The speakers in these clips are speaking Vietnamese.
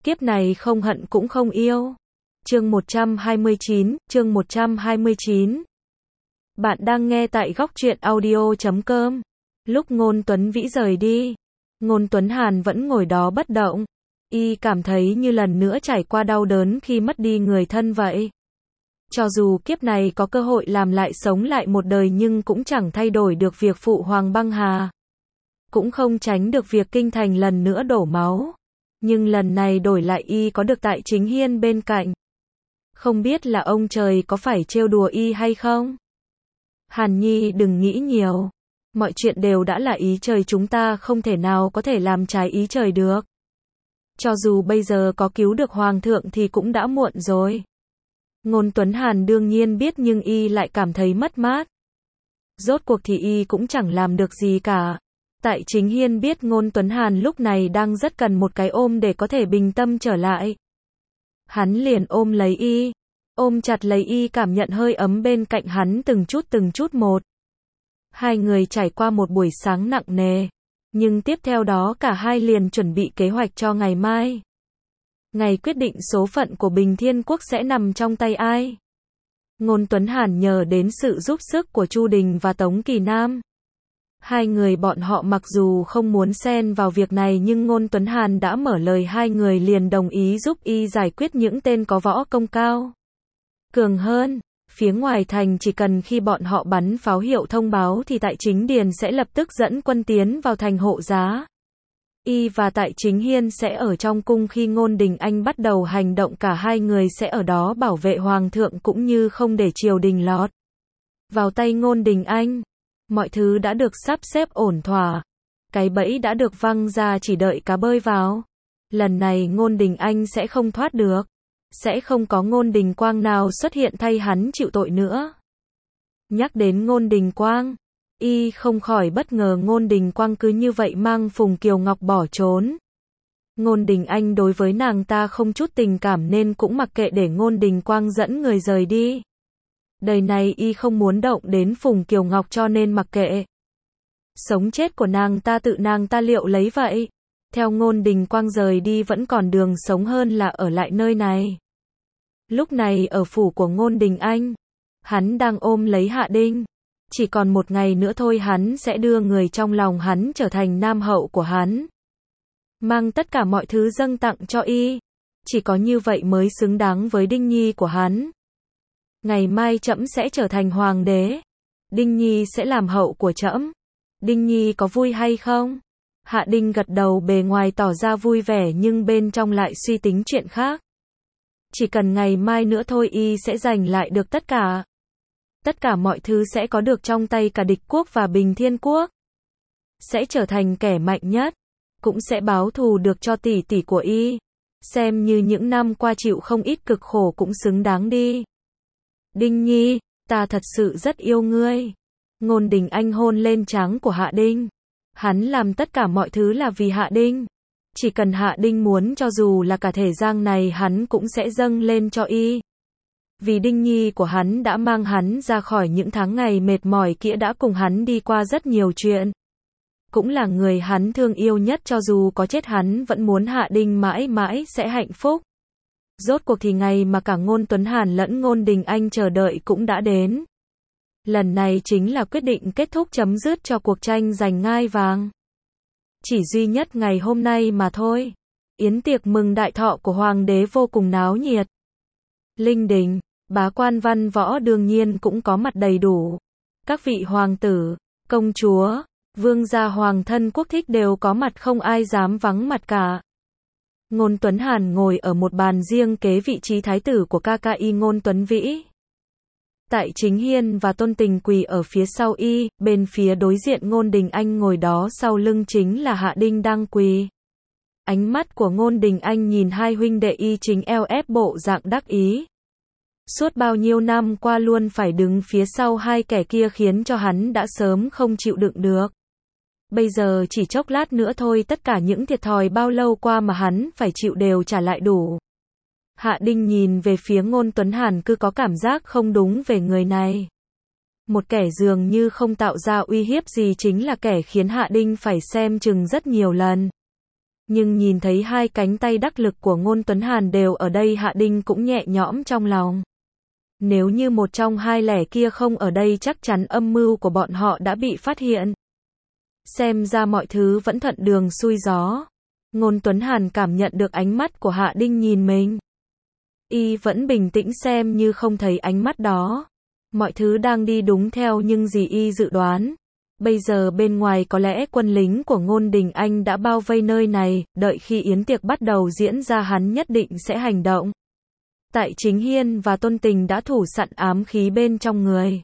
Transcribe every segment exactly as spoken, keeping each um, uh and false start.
Kiếp này không hận cũng không yêu. Chương một trăm hai mươi chín, chương một trăm hai mươi chín. Bạn đang nghe tại góc truyện audio chấm com. Lúc Ngôn Tuấn Vĩ rời đi, Ngôn Tuấn Hàn vẫn ngồi đó bất động. Y cảm thấy như lần nữa trải qua đau đớn khi mất đi người thân vậy. Cho dù kiếp này có cơ hội làm lại sống lại một đời nhưng cũng chẳng thay đổi được việc phụ hoàng băng hà. Cũng không tránh được việc kinh thành lần nữa đổ máu. Nhưng lần này đổi lại y có được Tại Chính Hiên bên cạnh. Không biết là ông trời có phải trêu đùa y hay không? Hàn Nhi đừng nghĩ nhiều. Mọi chuyện đều đã là ý trời, chúng ta không thể nào có thể làm trái ý trời được. Cho dù bây giờ có cứu được hoàng thượng thì cũng đã muộn rồi. Ngôn Tuấn Hàn đương nhiên biết nhưng y lại cảm thấy mất mát. Rốt cuộc thì y cũng chẳng làm được gì cả. Tại Chính Hiên biết Ngôn Tuấn Hàn lúc này đang rất cần một cái ôm để có thể bình tâm trở lại. Hắn liền ôm lấy y, ôm chặt lấy y, cảm nhận hơi ấm bên cạnh hắn từng chút từng chút một. Hai người trải qua một buổi sáng nặng nề, nhưng tiếp theo đó cả hai liền chuẩn bị kế hoạch cho ngày mai. Ngày quyết định số phận của Bình Thiên Quốc sẽ nằm trong tay ai? Ngôn Tuấn Hàn nhờ đến sự giúp sức của Chu Đình và Tống Kỳ Nam. Hai người bọn họ mặc dù không muốn xen vào việc này nhưng Ngôn Tuấn Hàn đã mở lời, hai người liền đồng ý giúp y giải quyết những tên có võ công cao cường hơn. Phía ngoài thành chỉ cần khi bọn họ bắn pháo hiệu thông báo thì Tại Chính Điền sẽ lập tức dẫn quân tiến vào thành hộ giá. Y và Tại Chính Hiên sẽ ở trong cung khi Ngôn Đình Anh bắt đầu hành động, cả hai người sẽ ở đó bảo vệ hoàng thượng cũng như không để triều đình lọt vào tay Ngôn Đình Anh. Mọi thứ đã được sắp xếp ổn thỏa. Cái bẫy đã được văng ra, chỉ đợi cá bơi vào. Lần này Ngôn Đình Anh sẽ không thoát được. Sẽ không có Ngôn Đình Quang nào xuất hiện thay hắn chịu tội nữa. Nhắc đến Ngôn Đình Quang, y không khỏi bất ngờ. Ngôn Đình Quang cứ như vậy mang Phùng Kiều Ngọc bỏ trốn. Ngôn Đình Anh đối với nàng ta không chút tình cảm nên cũng mặc kệ để Ngôn Đình Quang dẫn người rời đi. Đời này y không muốn động đến Phùng Kiều Ngọc cho nên mặc kệ. Sống chết của nàng ta tự nàng ta liệu lấy vậy. Theo Ngôn Đình Quang rời đi vẫn còn đường sống hơn là ở lại nơi này. Lúc này ở phủ của Ngôn Đình Anh, hắn đang ôm lấy Hạ Đinh. Chỉ còn một ngày nữa thôi hắn sẽ đưa người trong lòng hắn trở thành nam hậu của hắn. Mang tất cả mọi thứ dâng tặng cho y. Chỉ có như vậy mới xứng đáng với Đinh Nhi của hắn. Ngày mai trẫm sẽ trở thành hoàng đế. Đinh Nhi sẽ làm hậu của trẫm. Đinh Nhi có vui hay không? Hạ Đinh gật đầu, bề ngoài tỏ ra vui vẻ nhưng bên trong lại suy tính chuyện khác. Chỉ cần ngày mai nữa thôi y sẽ giành lại được tất cả. Tất cả mọi thứ sẽ có được trong tay, cả địch quốc và Bình Thiên Quốc. Sẽ trở thành kẻ mạnh nhất. Cũng sẽ báo thù được cho tỷ tỷ của y. Xem như những năm qua chịu không ít cực khổ cũng xứng đáng đi. Đinh Nhi, ta thật sự rất yêu ngươi. Ngôn Đình Anh hôn lên trán của Hạ Đinh. Hắn làm tất cả mọi thứ là vì Hạ Đinh. Chỉ cần Hạ Đinh muốn, cho dù là cả thể giang này hắn cũng sẽ dâng lên cho y. Vì Đinh Nhi của hắn đã mang hắn ra khỏi những tháng ngày mệt mỏi kia, đã cùng hắn đi qua rất nhiều chuyện. Cũng là người hắn thương yêu nhất, cho dù có chết hắn vẫn muốn Hạ Đinh mãi mãi sẽ hạnh phúc. Rốt cuộc thì ngày mà cả Ngôn Tuấn Hàn lẫn Ngôn Đình Anh chờ đợi cũng đã đến. Lần này chính là quyết định kết thúc, chấm dứt cho cuộc tranh giành ngai vàng. Chỉ duy nhất ngày hôm nay mà thôi. Yến tiệc mừng đại thọ của hoàng đế vô cùng náo nhiệt. Linh đình, bá quan văn võ đương nhiên cũng có mặt đầy đủ. Các vị hoàng tử, công chúa, vương gia, hoàng thân quốc thích đều có mặt, không ai dám vắng mặt cả. Ngôn Tuấn Hàn ngồi ở một bàn riêng kế vị trí thái tử của ca ca y Ngôn Tuấn Vĩ. Tại Chính Hiên và Tôn Tình quỳ ở phía sau y, bên phía đối diện Ngôn Đình Anh ngồi đó sau lưng chính là Hạ Đinh đang quỳ. Ánh mắt của Ngôn Đình Anh nhìn hai huynh đệ y chính eo ép bộ dạng đắc ý. Suốt bao nhiêu năm qua luôn phải đứng phía sau hai kẻ kia khiến cho hắn đã sớm không chịu đựng được. Bây giờ chỉ chốc lát nữa thôi tất cả những thiệt thòi bao lâu qua mà hắn phải chịu đều trả lại đủ. Hạ Đinh nhìn về phía Ngôn Tuấn Hàn cứ có cảm giác không đúng về người này. Một kẻ dường như không tạo ra uy hiếp gì chính là kẻ khiến Hạ Đinh phải xem chừng rất nhiều lần. Nhưng nhìn thấy hai cánh tay đắc lực của Ngôn Tuấn Hàn đều ở đây, Hạ Đinh cũng nhẹ nhõm trong lòng. Nếu như một trong hai lẻ kia không ở đây chắc chắn âm mưu của bọn họ đã bị phát hiện. Xem ra mọi thứ vẫn thuận đường xuôi gió. Ngôn Tuấn Hàn cảm nhận được ánh mắt của Hạ Đinh nhìn mình. Y vẫn bình tĩnh xem như không thấy ánh mắt đó. Mọi thứ đang đi đúng theo những gì Y dự đoán. Bây giờ bên ngoài có lẽ quân lính của Ngôn Đình Anh đã bao vây nơi này, đợi khi yến tiệc bắt đầu diễn ra hắn nhất định sẽ hành động. Tại Chính Hiên và Tôn Tình đã thủ sẵn ám khí bên trong người.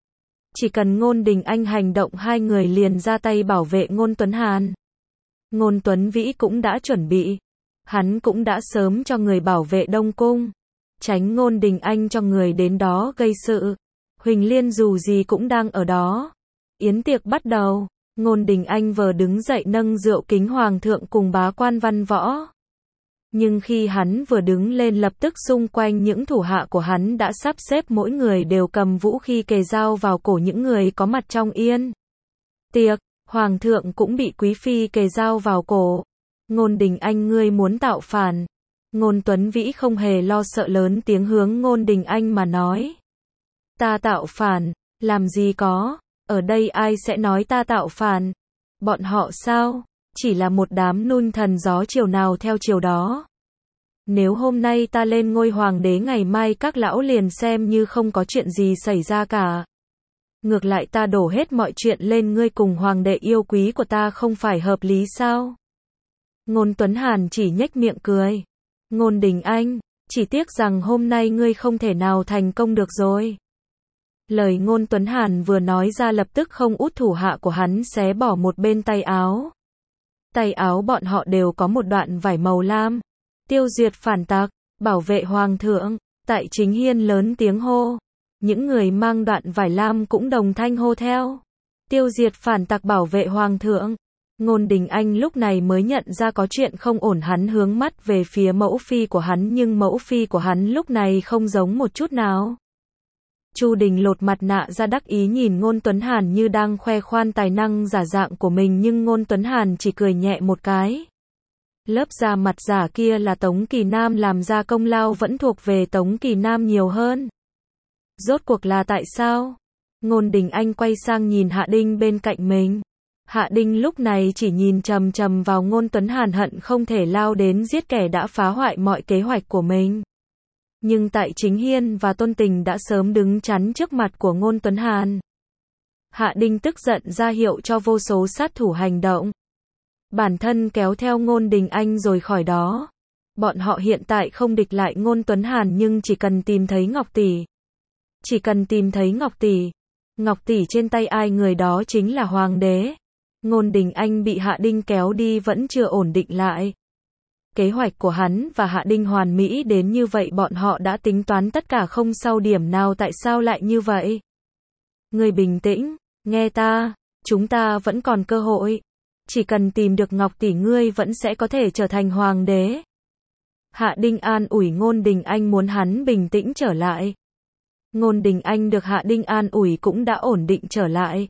Chỉ cần Ngôn Đình Anh hành động hai người liền ra tay bảo vệ Ngôn Tuấn Hàn. Ngôn Tuấn Vĩ cũng đã chuẩn bị. Hắn cũng đã sớm cho người bảo vệ Đông Cung. Tránh Ngôn Đình Anh cho người đến đó gây sự. Huỳnh Liên dù gì cũng đang ở đó. Yến tiệc bắt đầu. Ngôn Đình Anh vừa đứng dậy nâng rượu kính hoàng thượng cùng bá quan văn võ. Nhưng khi hắn vừa đứng lên lập tức xung quanh những thủ hạ của hắn đã sắp xếp mỗi người đều cầm vũ khí kề dao vào cổ những người có mặt trong yến tiệc. Hoàng thượng cũng bị quý phi kề dao vào cổ. Ngôn Đình Anh, ngươi muốn tạo phản. Ngôn Tuấn Vĩ không hề lo sợ, lớn tiếng hướng Ngôn Đình Anh mà nói. Ta tạo phản? Làm gì có. Ở đây ai sẽ nói ta tạo phản? Bọn họ sao? Chỉ là một đám nung thần gió chiều nào theo chiều đó. Nếu hôm nay ta lên ngôi hoàng đế, ngày mai các lão liền xem như không có chuyện gì xảy ra cả. Ngược lại ta đổ hết mọi chuyện lên ngươi cùng hoàng đệ yêu quý của ta, không phải hợp lý sao? Ngôn Tuấn Hàn chỉ nhếch miệng cười. Ngôn Đình Anh, chỉ tiếc rằng hôm nay ngươi không thể nào thành công được rồi. Lời Ngôn Tuấn Hàn vừa nói ra lập tức không út thủ hạ của hắn xé bỏ một bên tay áo. Tay áo bọn họ đều có một đoạn vải màu lam. Tiêu diệt phản tặc, bảo vệ hoàng thượng. Tại Chính Hiên lớn tiếng hô. Những người mang đoạn vải lam cũng đồng thanh hô theo. Tiêu diệt phản tặc, bảo vệ hoàng thượng. Ngôn Đình Anh lúc này mới nhận ra có chuyện không ổn, hắn hướng mắt về phía mẫu phi của hắn nhưng mẫu phi của hắn lúc này không giống một chút nào. Chu Đình lột mặt nạ ra đắc ý nhìn Ngôn Tuấn Hàn như đang khoe khoan tài năng giả dạng của mình, nhưng Ngôn Tuấn Hàn chỉ cười nhẹ một cái. Lớp da mặt giả kia là Tống Kỳ Nam làm ra, công lao vẫn thuộc về Tống Kỳ Nam nhiều hơn. Rốt cuộc là tại sao? Ngôn Đình Anh quay sang nhìn Hạ Đinh bên cạnh mình. Hạ Đinh lúc này chỉ nhìn chằm chằm vào Ngôn Tuấn Hàn, hận không thể lao đến giết kẻ đã phá hoại mọi kế hoạch của mình. Nhưng tại Chính Hiên và Tôn Tình đã sớm đứng chắn trước mặt của Ngôn Tuấn Hàn. Hạ Đinh tức giận ra hiệu cho vô số sát thủ hành động. Bản thân kéo theo Ngôn Đình Anh rồi khỏi đó. Bọn họ hiện tại không địch lại Ngôn Tuấn Hàn, nhưng chỉ cần tìm thấy Ngọc Tỷ. Chỉ cần tìm thấy Ngọc Tỷ. Ngọc Tỷ trên tay ai người đó chính là hoàng đế. Ngôn Đình Anh bị Hạ Đinh kéo đi vẫn chưa ổn định lại. Kế hoạch của hắn và Hạ Đinh hoàn mỹ đến như vậy, bọn họ đã tính toán tất cả không sau điểm nào, tại sao lại như vậy? Ngươi bình tĩnh, nghe ta, chúng ta vẫn còn cơ hội. Chỉ cần tìm được Ngọc Tỷ ngươi vẫn sẽ có thể trở thành hoàng đế. Hạ Đinh an ủi Ngôn Đình Anh, muốn hắn bình tĩnh trở lại. Ngôn Đình Anh được Hạ Đinh an ủi cũng đã ổn định trở lại.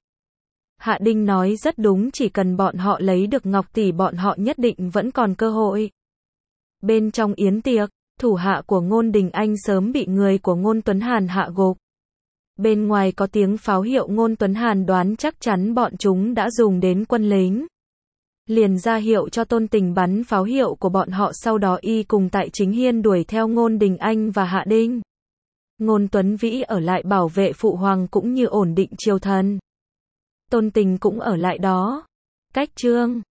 Hạ Đinh nói rất đúng, chỉ cần bọn họ lấy được Ngọc Tỷ bọn họ nhất định vẫn còn cơ hội. Bên trong yến tiệc, thủ hạ của Ngôn Đình Anh sớm bị người của Ngôn Tuấn Hàn hạ gục. Bên ngoài có tiếng pháo hiệu, Ngôn Tuấn Hàn đoán chắc chắn bọn chúng đã dùng đến quân lính. Liền ra hiệu cho Tôn Tình bắn pháo hiệu của bọn họ, sau đó y cùng tại Chính Hiên đuổi theo Ngôn Đình Anh và Hạ Đinh. Ngôn Tuấn Vĩ ở lại bảo vệ phụ hoàng cũng như ổn định triều thần. Tôn Tình cũng ở lại đó. Cách chương